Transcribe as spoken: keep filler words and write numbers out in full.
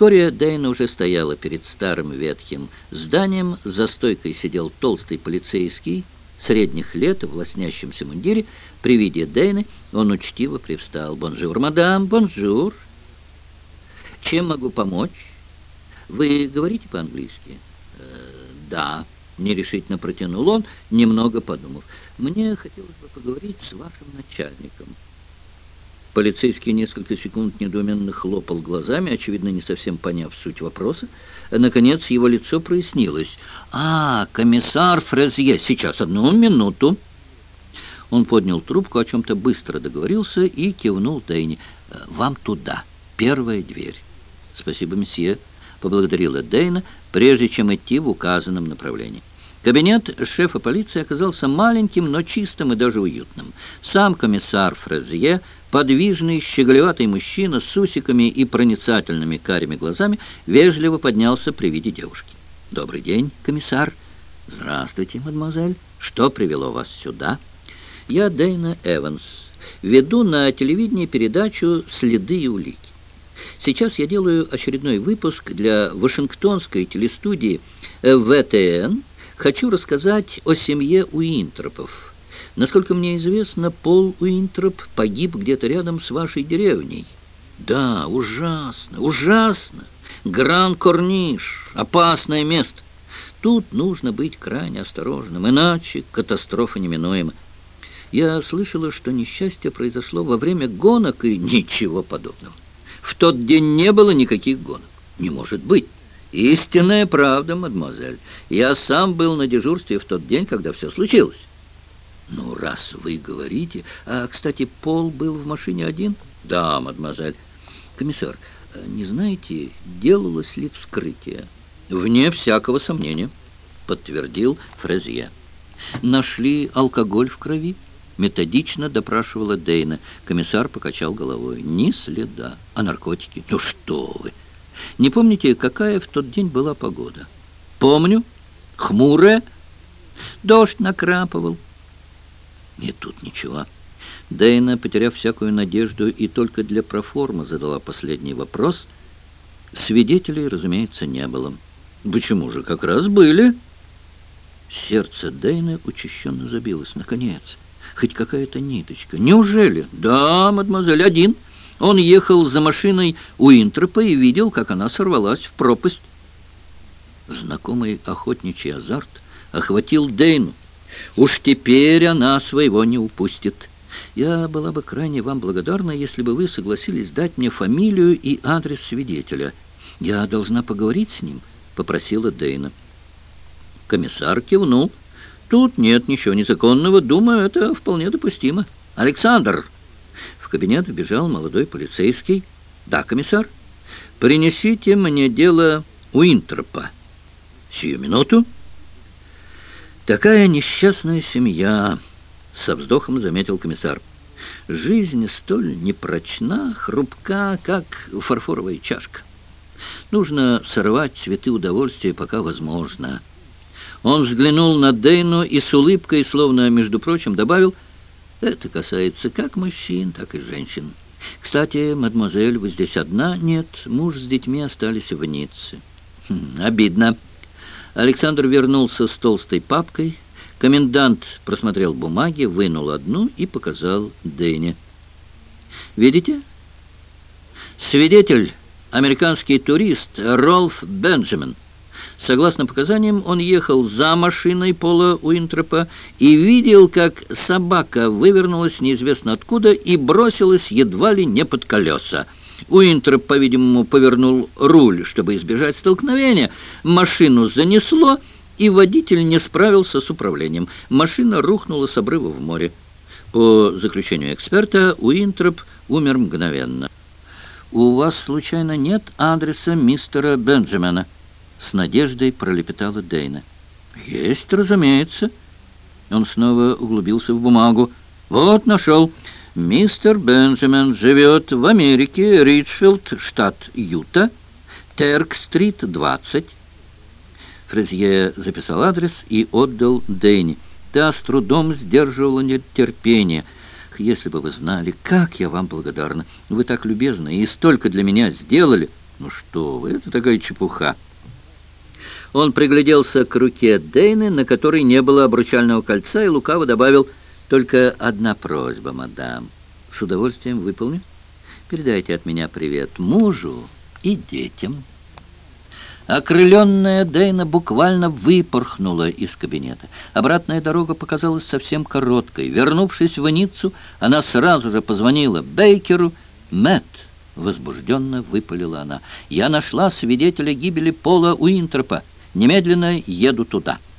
Вскоре Дейна уже стояла перед старым ветхим зданием. За стойкой сидел толстый полицейский средних лет в лоснящемся мундире. При виде Дейны он учтиво привстал. «Бонжур, мадам, бонжур! Чем могу помочь? Вы говорите по-английски?» э, «Да», — нерешительно протянул он, немного подумав. «Мне хотелось бы поговорить с вашим начальником». Полицейский несколько секунд недоуменно хлопал глазами, очевидно, не совсем поняв суть вопроса. Наконец его лицо прояснилось. «А, комиссар Фрезье, сейчас, одну минуту». Он поднял трубку, о чем-то быстро договорился и кивнул Дейне. «Вам туда, первая дверь». «Спасибо, месье», — поблагодарила Дейна, прежде чем идти в указанном направлении. Кабинет шефа полиции оказался маленьким, но чистым и даже уютным. Сам комиссар Фрезье, подвижный, щеголеватый мужчина с усиками и проницательными карими глазами, вежливо поднялся при виде девушки. «Добрый день, комиссар». «Здравствуйте, мадемуазель. Что привело вас сюда?» «Я Дейна Эванс. Веду на телевидении передачу «Следы и улики». Сейчас я делаю очередной выпуск для вашингтонской телестудии вэ тэ эн. Хочу рассказать о семье Уинтропов. Насколько мне известно, Пол Уинтроп погиб где-то рядом с вашей деревней». «Да, ужасно, ужасно. Гран-Корниш, опасное место. Тут нужно быть крайне осторожным, иначе катастрофа неминуема. Я слышала, что несчастье произошло во время гонок, и ничего подобного. В тот день не было никаких гонок. Не может быть. Истинная правда, мадемуазель. Я сам был на дежурстве в тот день, когда все случилось». «Ну, раз вы говорите... А, кстати, Пол был в машине один?» «Да, мадемуазель». «Комиссар, не знаете, делалось ли вскрытие?» «Вне всякого сомнения», — подтвердил Фрезье. «Нашли алкоголь в крови?» — методично допрашивала Дейна. Комиссар покачал головой. «Ни следа. А наркотики? Ну что вы! Не помните, какая в тот день была погода?» «Помню. Хмурая. Дождь накрапывал». И тут ничего. Дейна, потеряв всякую надежду, и только для проформы задала последний вопрос. Свидетелей, разумеется, не было. «Почему же? Как раз были». Сердце Дейны учащенно забилось. Наконец, хоть какая-то ниточка. «Неужели?» «Да, мадемуазель, один. Он ехал за машиной Уинтропа и видел, как она сорвалась в пропасть». Знакомый охотничий азарт охватил Дейну. Уж теперь она своего не упустит. Я была бы крайне вам благодарна, если бы вы согласились дать мне фамилию и адрес свидетеля. Я должна поговорить с ним, — попросила Дейна. Комиссар кивнул. Тут нет ничего незаконного. Думаю, это вполне допустимо. «Александр!» В кабинет вбежал молодой полицейский. «Да, комиссар. Принесите мне дело Уинтропа». «Сию минуту». «Такая несчастная семья», — со вздохом заметил комиссар. «Жизнь столь непрочна, хрупка, как фарфоровая чашка. Нужно сорвать цветы удовольствия, пока возможно». Он взглянул на Дейну и с улыбкой, словно, между прочим, добавил: «Это касается как мужчин, так и женщин. Кстати, мадемуазель, вы здесь одна?» «Нет, муж с детьми остались в Ницце». Хм, «Обидно». Александр вернулся с толстой папкой. Комендант просмотрел бумаги, вынул одну и показал Дейне. «Видите? Свидетель, американский турист Рольф Бенджамин. Согласно показаниям, он ехал за машиной Пола Уинтропа и видел, как собака вывернулась неизвестно откуда и бросилась едва ли не под колеса. Уинтроп, по-видимому, повернул руль, чтобы избежать столкновения. Машину занесло, и водитель не справился с управлением. Машина рухнула с обрыва в море. По заключению эксперта, Уинтроп умер мгновенно. «У вас, случайно, нет адреса мистера Бенджамина?» С надеждой пролепетала Дейна. «Есть, разумеется». Он снова углубился в бумагу. «Вот, нашел. Мистер Бенджамин живет в Америке, Ричфилд, штат Юта, Терк-стрит, двадцать». Фрезье записал адрес и отдал Дейне. Та с трудом сдерживала нетерпение. «Если бы вы знали, как я вам благодарна. Вы так любезны и столько для меня сделали». Ну что вы, это такая чепуха. Он пригляделся к руке Дейны, на которой не было обручального кольца, и лукаво добавил: «Только одна просьба, мадам. С удовольствием выполню. Передайте от меня привет мужу и детям». Окрыленная Дейна буквально выпорхнула из кабинета. Обратная дорога показалась совсем короткой. Вернувшись в Ниццу, она сразу же позвонила Бейкеру. «Мэтт», — возбужденно выпалила она, — «я нашла свидетеля гибели Пола Уинтропа. Немедленно еду туда».